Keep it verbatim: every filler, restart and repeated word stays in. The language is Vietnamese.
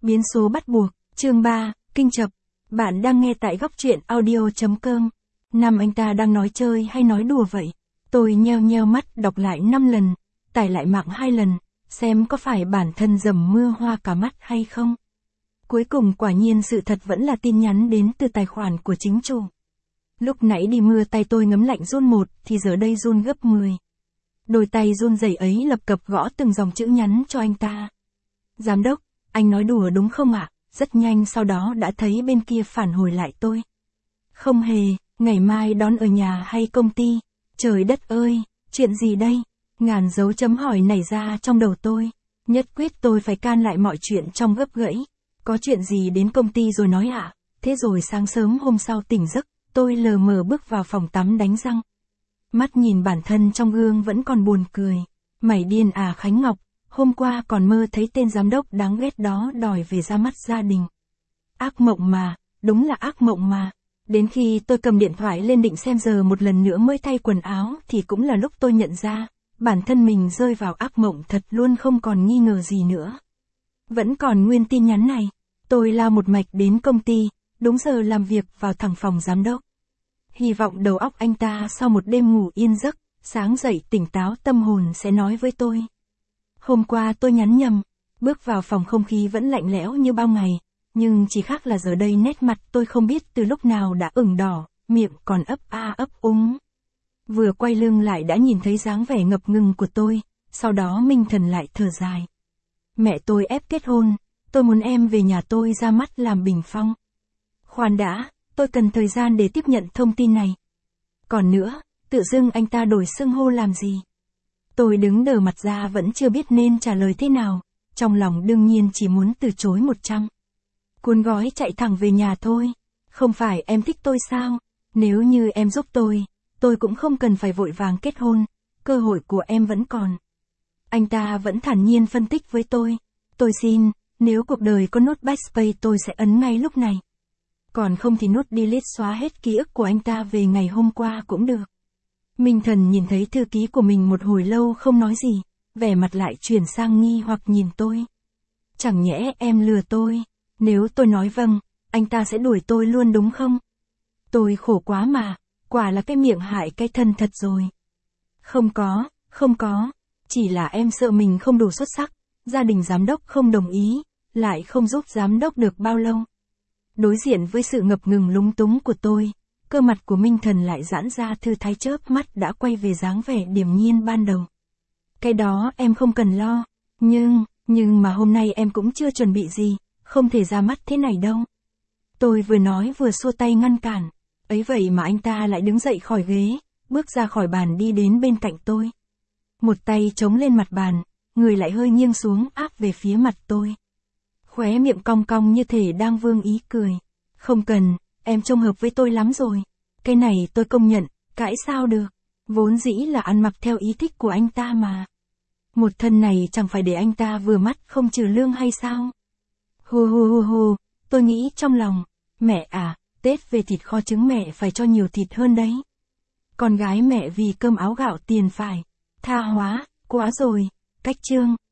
Biến số bắt buộc, chương ba, kinh chập. Bạn đang nghe tại góc truyện audio chấm com. Năm anh ta đang nói chơi hay nói đùa vậy? Tôi nheo nheo mắt đọc lại năm lần, tải lại mạng hai lần, xem có phải bản thân dầm mưa hoa cả mắt hay không. Cuối cùng quả nhiên sự thật vẫn là tin nhắn đến từ tài khoản của chính chủ. Lúc nãy đi mưa tay tôi ngấm lạnh run một, thì giờ đây run gấp mười. Đôi tay run rẩy ấy lập cập gõ từng dòng chữ nhắn cho anh ta. Giám đốc, anh nói đùa đúng không ạ? Rất nhanh sau đó đã thấy bên kia phản hồi lại tôi. Không hề, ngày mai đón ở nhà hay công ty? Trời đất ơi, chuyện gì đây? Ngàn dấu chấm hỏi nảy ra trong đầu tôi. Nhất quyết tôi phải can lại mọi chuyện trong gấp gẫy. Có chuyện gì đến công ty rồi nói ạ? À? Thế rồi sáng sớm hôm sau tỉnh giấc, tôi lờ mờ bước vào phòng tắm đánh răng. Mắt nhìn bản thân trong gương vẫn còn buồn cười. Mày điên à Khánh Ngọc, hôm qua còn mơ thấy tên giám đốc đáng ghét đó đòi về ra mắt gia đình. Ác mộng mà, đúng là ác mộng mà. Đến khi tôi cầm điện thoại lên định xem giờ một lần nữa mới thay quần áo thì cũng là lúc tôi nhận ra, bản thân mình rơi vào ác mộng thật luôn không còn nghi ngờ gì nữa. Vẫn còn nguyên tin nhắn này, tôi lao một mạch đến công ty, đúng giờ làm việc vào thẳng phòng giám đốc. Hy vọng đầu óc anh ta sau một đêm ngủ yên giấc, sáng dậy tỉnh táo tâm hồn sẽ nói với tôi. Hôm qua tôi nhắn nhầm, bước vào phòng không khí vẫn lạnh lẽo như bao ngày, nhưng chỉ khác là giờ đây nét mặt tôi không biết từ lúc nào đã ửng đỏ, miệng còn ấp a ấp úng. Vừa quay lưng lại đã nhìn thấy dáng vẻ ngập ngừng của tôi, sau đó Minh Thần lại thở dài. Mẹ tôi ép kết hôn, tôi muốn em về nhà tôi ra mắt làm bình phong. Khoan đã, tôi cần thời gian để tiếp nhận thông tin này. Còn nữa, tự dưng anh ta đổi xưng hô làm gì? Tôi đứng đờ mặt ra vẫn chưa biết nên trả lời thế nào, trong lòng đương nhiên chỉ muốn từ chối một trăm. Cuốn gói chạy thẳng về nhà thôi. Không phải em thích tôi sao? Nếu như em giúp tôi, tôi cũng không cần phải vội vàng kết hôn, cơ hội của em vẫn còn. Anh ta vẫn thản nhiên phân tích với tôi. Tôi xin, nếu cuộc đời có nút backspace tôi sẽ ấn ngay lúc này. Còn không thì nút delete xóa hết ký ức của anh ta về ngày hôm qua cũng được. Minh Thần nhìn thấy thư ký của mình một hồi lâu không nói gì, vẻ mặt lại chuyển sang nghi hoặc nhìn tôi. Chẳng nhẽ em lừa tôi, nếu tôi nói vâng, anh ta sẽ đuổi tôi luôn đúng không? Tôi khổ quá mà, quả là cái miệng hại cái thân thật rồi. Không có, không có, chỉ là em sợ mình không đủ xuất sắc, gia đình giám đốc không đồng ý, lại không giúp giám đốc được bao lâu. Đối diện với sự ngập ngừng lúng túng của tôi, cơ mặt của Minh Thần lại giãn ra thư thái chớp mắt đã quay về dáng vẻ điềm nhiên ban đầu. Cái đó em không cần lo, nhưng, nhưng mà hôm nay em cũng chưa chuẩn bị gì, không thể ra mắt thế này đâu. Tôi vừa nói vừa xua tay ngăn cản, ấy vậy mà anh ta lại đứng dậy khỏi ghế, bước ra khỏi bàn đi đến bên cạnh tôi. Một tay chống lên mặt bàn, người lại hơi nghiêng xuống áp về phía mặt tôi. Khóe miệng cong cong như thể đang vương ý cười. Không cần, em trông hợp với tôi lắm rồi. Cái này tôi công nhận, cãi sao được. Vốn dĩ là ăn mặc theo ý thích của anh ta mà. Một thân này chẳng phải để anh ta vừa mắt không trừ lương hay sao? Hù hù hù hù, tôi nghĩ trong lòng. Mẹ à, Tết về thịt kho trứng mẹ phải cho nhiều thịt hơn đấy. Con gái mẹ vì cơm áo gạo tiền phải. Tha hóa, quá rồi, cách chương.